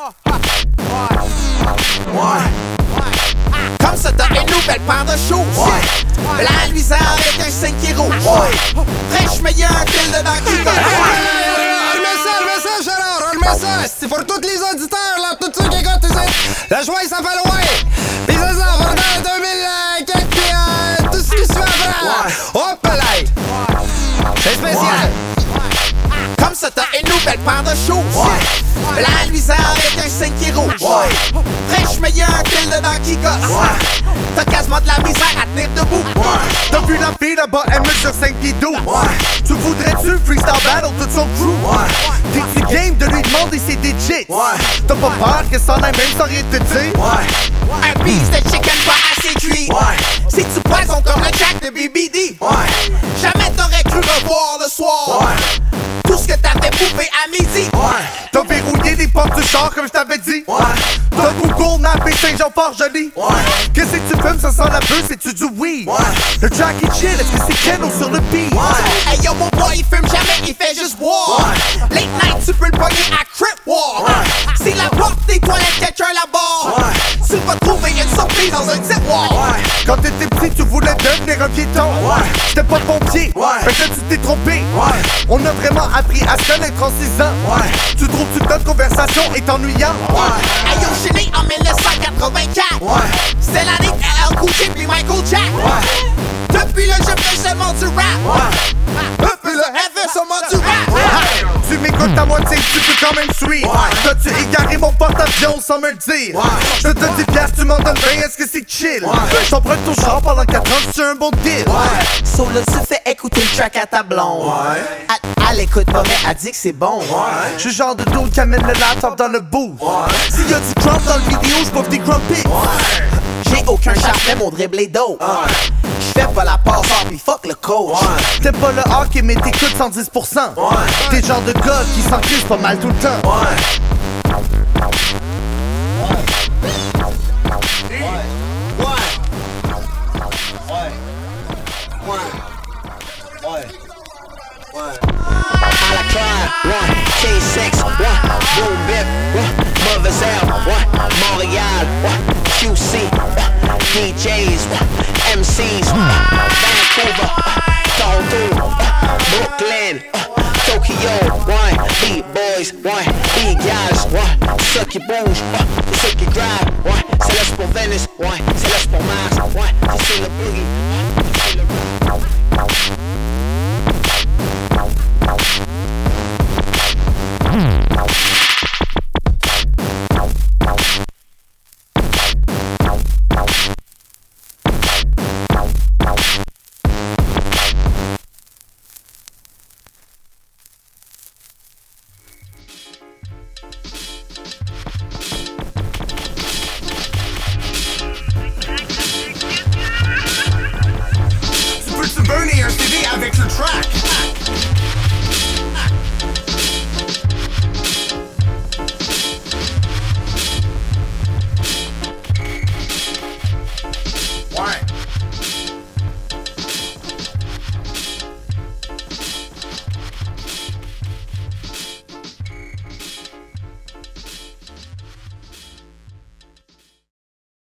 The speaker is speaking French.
Comme ça t'as une nouvelle paire de choses. La luisante avec un 5 qui rouge. Fraîche meilleur qu'il de Donkey Kong. Remets ça, Gérard, remets ça. C'est pour tous les auditeurs, là, tous ceux qui écoutent ici. La joie, ça fait loin. Pis c'est ça, on est en 2004, pis tout ce qui se fait après. Hop là. C'est spécial. Comme ça t'as une nouvelle paire de choses. La luisante avec un 5 qui rouge. Fraîche meilleur qu'il de Donkey Kong. T'as quasiment de la misère à tenir debout. T'as vu la fille là-bas, elle mesure 5 pieds 12. Tu voudrais-tu freestyle battle toute son crew? T'es-tu game de lui demander ses digits? T'as pas peur que ça en a même sans rien te dire? Un piece de chicken pas assez cuit. Si tu poisons comme le Jack de BBD. Jamais t'aurais cru revoir le soir tout ce que t'avais bouffé à midi. T'as verrouillé les portes du char comme je t'avais dit. T'as Google Maps et Saint-Jean-Fort-Joli. Qu'est-ce que tu fumes, ça sent la beuh, c'est-tu du weed? Le track est chill, est-ce que c'est Keno sur le beat? Hey yo, mon boy, il fume jamais, il fait juste boire. Late night, tu peux le pogner à Crip War. C'est la porte des toilettes, quelqu'un là-bas. Tu vas trouver une surprise dans un tiroir. Quand t'étais petit, tu voulais devenir un piéton. J'étais pas pompier, fait que tu t'es trompé. On a vraiment appris à se connaître en 6 ans. Tu trouves que notre conversation est ennuyante? Hey yo, j'suis né en 1984. C'est l'année de LL Cool J puis Michael Jack. Depuis là, je fais seulement du rap. Depuis là, elle fait seulement du rap. Tu m'écoutes à moitié, tu peux quand même suivre. T'as-tu égaré mon porte-avions sans me le dire? Je te donne 10 piastres, tu m'en donnes 20, est-ce que c'est chill? Je t'emprunte ton char pendant 4 ans, c'est un bon deal. So là, tu fais écouter le track à ta blonde. Elle écoute pas, mais elle dit que c'est bon. Je suis genre de dude qui amène le laptop dans le booth. S'il y a du crump dans le vidéo, j'bouffe des grumpy. J'ai aucun charme, mais mon dribble est dope. J'fais pas la passe pis fuck le coach. T'aimes pas le hockey mais t'écoutes 110%. T'es le genre de gars qui s'en crisse pas mal tout le temps. K6, Boom Bip, Mother's L, Montreal, QC, DJs, MCs, Vancouver, Toronto, Brooklyn, Tokyo, beat boys, beat guys, ceux qui bougent, ceux qui drive, c'est l'est pour Venice, c'est l'est pour Mars, c'est le boogie, c'est le Tu peux-tu burner un CD avec le track?